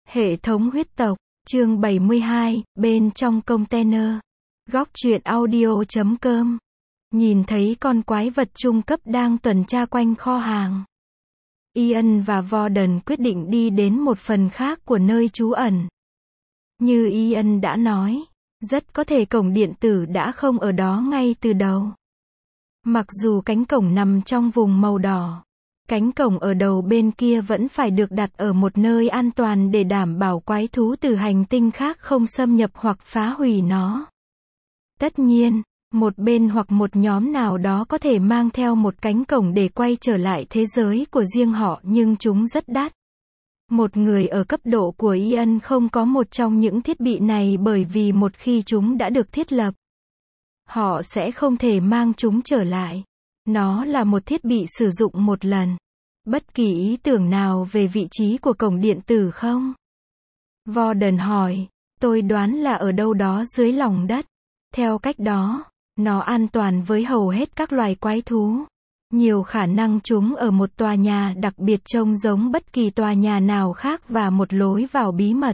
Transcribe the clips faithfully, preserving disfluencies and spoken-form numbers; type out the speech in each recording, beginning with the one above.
Hệ thống huyết tộc, chương bảy mươi hai, bên trong container. Góc truyện audio chấm com. Nhìn thấy con quái vật trung cấp đang tuần tra quanh kho hàng, Ian và Warden quyết định đi đến một phần khác của nơi trú ẩn. Như Ian đã nói, rất có thể cổng điện tử đã không ở đó ngay từ đầu. Mặc dù cánh cổng nằm trong vùng màu đỏ, cánh cổng ở đầu bên kia vẫn phải được đặt ở một nơi an toàn để đảm bảo quái thú từ hành tinh khác không xâm nhập hoặc phá hủy nó. Tất nhiên, một bên hoặc một nhóm nào đó có thể mang theo một cánh cổng để quay trở lại thế giới của riêng họ, nhưng chúng rất đắt. Một người ở cấp độ của Ian không có một trong những thiết bị này bởi vì một khi chúng đã được thiết lập, họ sẽ không thể mang chúng trở lại. Nó là một thiết bị sử dụng một lần. Bất kỳ ý tưởng nào về vị trí của cổng điện tử không? Warden hỏi. Tôi đoán là ở đâu đó dưới lòng đất. Theo cách đó, nó an toàn với hầu hết các loài quái thú. Nhiều khả năng chúng ở một tòa nhà đặc biệt trông giống bất kỳ tòa nhà nào khác và một lối vào bí mật.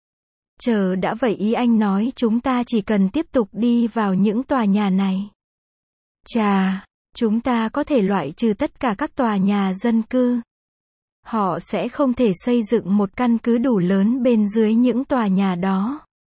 Chờ đã vậy, ý anh nói chúng ta chỉ cần tiếp tục đi vào những tòa nhà này. Chà, chúng ta có thể loại trừ tất cả các tòa nhà dân cư. Họ sẽ không thể xây dựng một căn cứ đủ lớn bên dưới những tòa nhà đó.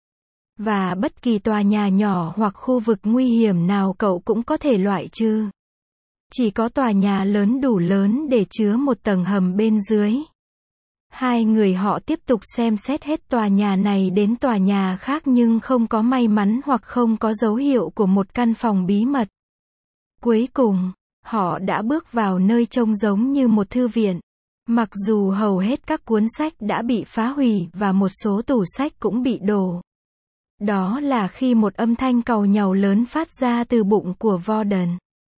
Và bất kỳ tòa nhà nhỏ hoặc khu vực nguy hiểm nào cậu cũng có thể loại trừ. Chỉ có tòa nhà lớn đủ lớn để chứa một tầng hầm bên dưới. Hai người họ tiếp tục xem xét hết tòa nhà này đến tòa nhà khác nhưng không có may mắn hoặc không có dấu hiệu của một căn phòng bí mật. Cuối cùng, họ đã bước vào nơi trông giống như một thư viện. Mặc dù hầu hết các cuốn sách đã bị phá hủy và một số tủ sách cũng bị đổ. Đó là khi một âm thanh càu nhàu lớn phát ra từ bụng của Warden.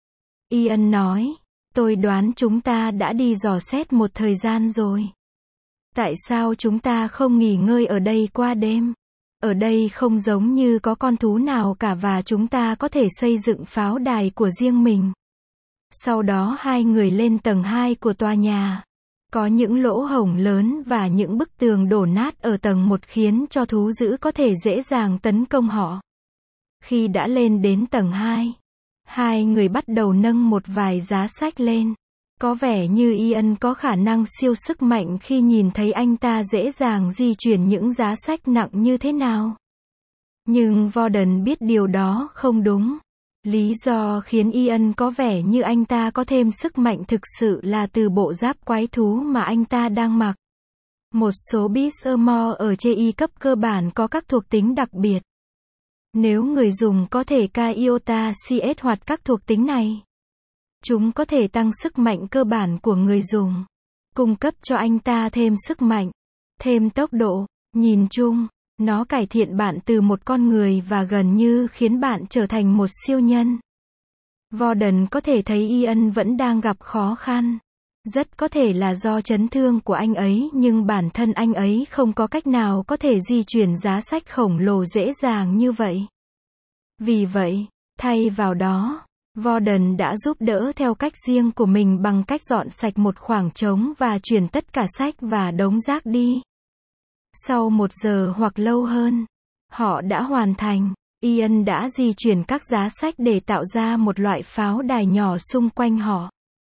Ian nói, tôi đoán chúng ta đã đi dò xét một thời gian rồi. Tại sao chúng ta không nghỉ ngơi ở đây qua đêm? Ở đây không giống như có con thú nào cả và chúng ta có thể xây dựng pháo đài của riêng mình. Sau đó hai người lên tầng hai của tòa nhà. Có những lỗ hổng lớn và những bức tường đổ nát ở tầng một khiến cho thú dữ có thể dễ dàng tấn công họ. Khi đã lên đến tầng hai, hai người bắt đầu nâng một vài giá sách lên. Có vẻ như Ian có khả năng siêu sức mạnh khi nhìn thấy anh ta dễ dàng di chuyển những giá sách nặng như thế nào. Nhưng Warden biết điều đó không đúng. Lý do khiến Ian có vẻ như anh ta có thêm sức mạnh thực sự là từ bộ giáp quái thú mà anh ta đang mặc. Một số Beast Armor ở chê i cấp cơ bản có các thuộc tính đặc biệt. Nếu người dùng có thể ca iota cs hoặc các thuộc tính này, chúng có thể tăng sức mạnh cơ bản của người dùng, cung cấp cho anh ta thêm sức mạnh, thêm tốc độ. Nhìn chung, nó cải thiện bạn từ một con người và gần như khiến bạn trở thành một siêu nhân. Warden có thể thấy Ian vẫn đang gặp khó khăn. Rất có thể là do chấn thương của anh ấy, nhưng bản thân anh ấy không có cách nào có thể di chuyển giá sách khổng lồ dễ dàng như vậy. Vì vậy, thay vào đó, Warden đã giúp đỡ theo cách riêng của mình bằng cách dọn sạch một khoảng trống và chuyển tất cả sách và đống rác đi. Sau một giờ hoặc lâu hơn, họ đã hoàn thành. Ian đã di chuyển các giá sách để tạo ra một loại pháo đài nhỏ xung quanh họ.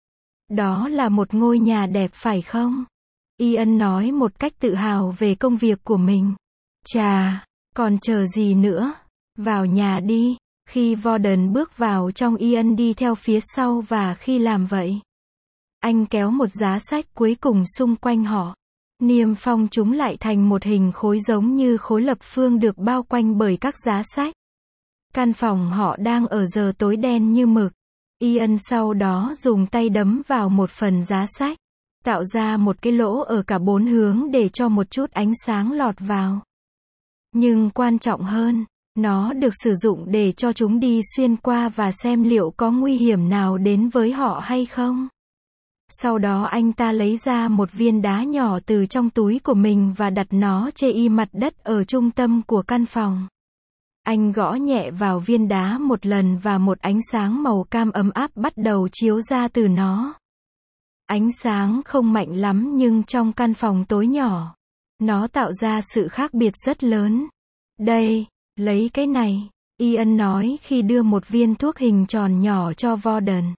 Đó là một ngôi nhà đẹp phải không? Ian nói một cách tự hào về công việc của mình. Chà, còn chờ gì nữa? Vào nhà đi. Khi Warden bước vào trong, Ian đi theo phía sau và khi làm vậy, anh kéo một giá sách cuối cùng xung quanh họ. Niêm phong chúng lại thành một hình khối giống như khối lập phương được bao quanh bởi các giá sách. Căn phòng họ đang ở giờ tối đen như mực. Ian sau đó dùng tay đấm vào một phần giá sách, tạo ra một cái lỗ ở cả bốn hướng để cho một chút ánh sáng lọt vào. Nhưng quan trọng hơn, nó được sử dụng để cho chúng đi xuyên qua và xem liệu có nguy hiểm nào đến với họ hay không. Sau đó anh ta lấy ra một viên đá nhỏ từ trong túi của mình và đặt nó trên mặt đất ở trung tâm của căn phòng. Anh gõ nhẹ vào viên đá một lần và một ánh sáng màu cam ấm áp bắt đầu chiếu ra từ nó. Ánh sáng không mạnh lắm nhưng trong căn phòng tối nhỏ, Nó tạo ra sự khác biệt rất lớn. Đây, lấy cái này, Ian nói khi đưa một viên thuốc hình tròn nhỏ cho Warden.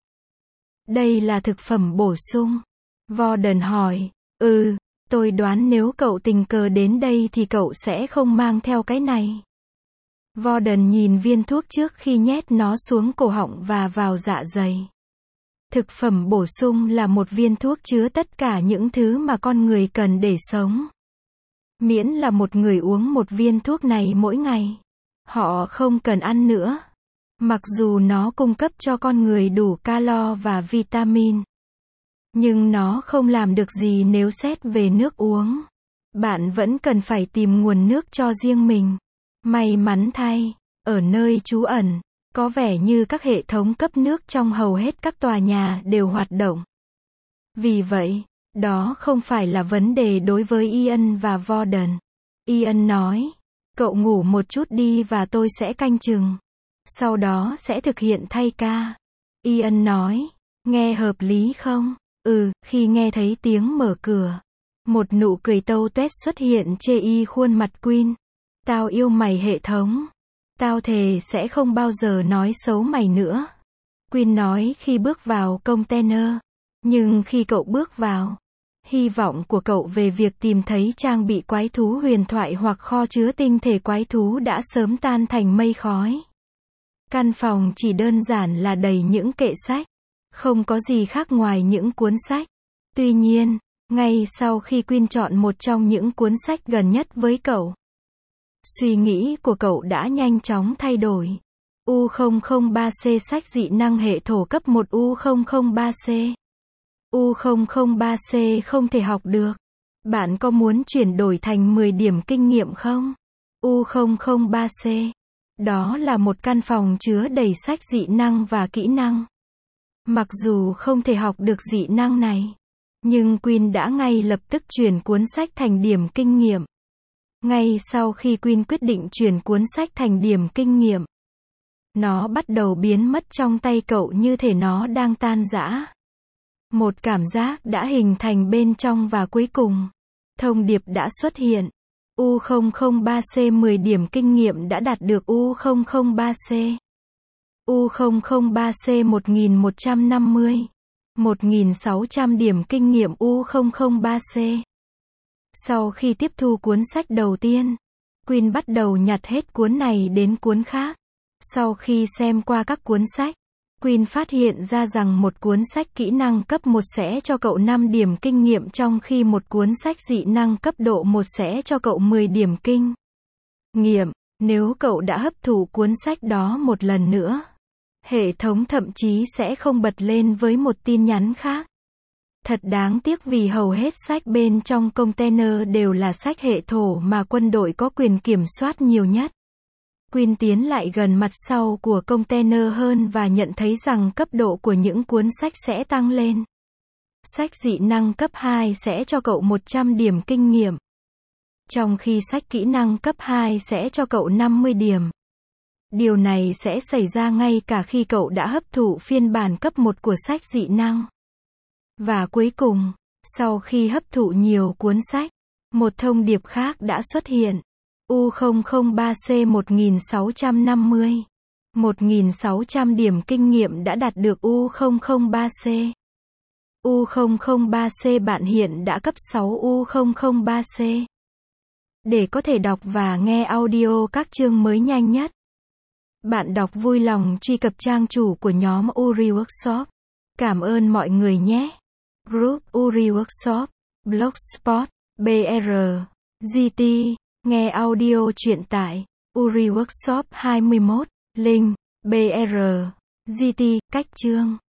Đây là thực phẩm bổ sung. Warden hỏi, ừ, tôi đoán nếu cậu tình cờ đến đây thì cậu sẽ không mang theo cái này. Warden nhìn viên thuốc trước khi nhét nó xuống cổ họng và vào dạ dày. Thực phẩm bổ sung là một viên thuốc chứa tất cả những thứ mà con người cần để sống. Miễn là một người uống một viên thuốc này mỗi ngày, họ không cần ăn nữa. Mặc dù nó cung cấp cho con người đủ calo và vitamin, nhưng nó không làm được gì nếu xét về nước uống. Bạn vẫn cần phải tìm nguồn nước cho riêng mình. May mắn thay, ở nơi trú ẩn, có vẻ như các hệ thống cấp nước trong hầu hết các tòa nhà đều hoạt động. Vì vậy, đó không phải là vấn đề đối với Ian và Warden. Ian nói, cậu ngủ một chút đi và tôi sẽ canh chừng. Sau đó sẽ thực hiện thay ca. Ian nói, nghe hợp lý không? Ừ, khi nghe thấy tiếng mở cửa, một nụ cười tâu tuét xuất hiện chê y khuôn mặt Queen. Tao yêu mày hệ thống. Tao thề sẽ không bao giờ nói xấu mày nữa. Queen nói khi bước vào container. Nhưng khi cậu bước vào, hy vọng của cậu về việc tìm thấy trang bị quái thú huyền thoại hoặc kho chứa tinh thể quái thú đã sớm tan thành mây khói. Căn phòng chỉ đơn giản là đầy những kệ sách. Không có gì khác ngoài những cuốn sách. Tuy nhiên, ngay sau khi Queen chọn một trong những cuốn sách gần nhất với cậu, suy nghĩ của cậu đã nhanh chóng thay đổi. U không không ba C sách dị năng hệ thổ cấp một U không không ba C. U không không ba C không thể học được. Bạn có muốn chuyển đổi thành mười điểm kinh nghiệm không? U không không ba C. Đó là một căn phòng chứa đầy sách dị năng và kỹ năng. Mặc dù không thể học được dị năng này, nhưng Queen đã ngay lập tức chuyển cuốn sách thành điểm kinh nghiệm. Ngay sau khi Queen quyết định chuyển cuốn sách thành điểm kinh nghiệm, nó bắt đầu biến mất trong tay cậu như thể nó đang tan rã. Một cảm giác đã hình thành bên trong và cuối cùng, thông điệp đã xuất hiện. U không không ba C mười điểm kinh nghiệm đã đạt được U không không ba C. U không không ba C một nghìn một trăm năm mươi. một nghìn sáu trăm điểm kinh nghiệm U không không ba C. Sau khi tiếp thu cuốn sách đầu tiên, Queen bắt đầu nhặt hết cuốn này đến cuốn khác. Sau khi xem qua các cuốn sách, Queen phát hiện ra rằng một cuốn sách kỹ năng cấp một sẽ cho cậu năm điểm kinh nghiệm trong khi một cuốn sách dị năng cấp độ một sẽ cho cậu mười điểm kinh nghiệm. Nếu cậu đã hấp thụ cuốn sách đó một lần nữa, hệ thống thậm chí sẽ không bật lên với một tin nhắn khác. Thật đáng tiếc vì hầu hết sách bên trong container đều là sách hệ thổ mà quân đội có quyền kiểm soát nhiều nhất. Queen tiến lại gần mặt sau của container hơn và nhận thấy rằng cấp độ của những cuốn sách sẽ tăng lên. Sách dị năng cấp hai sẽ cho cậu một trăm điểm kinh nghiệm, trong khi sách kỹ năng cấp hai sẽ cho cậu năm mươi điểm. Điều này sẽ xảy ra ngay cả khi cậu đã hấp thụ phiên bản cấp một của sách dị năng. Và cuối cùng, sau khi hấp thụ nhiều cuốn sách, một thông điệp khác đã xuất hiện. U không không ba C một nghìn sáu trăm năm mươi. một nghìn sáu trăm điểm kinh nghiệm đã đạt được U không không ba C. U không không ba C bạn hiện đã cấp sáu U không không ba C. Để có thể đọc và nghe audio các chương mới nhanh nhất, bạn đọc vui lòng truy cập trang chủ của nhóm Uri Workshop. Cảm ơn mọi người nhé. Group Uri Workshop, Blogspot, bê rờ, giê tê, nghe audio truyện tại Uri Workshop hai mươi mốt, link, bê rờ, giê tê, cách chương.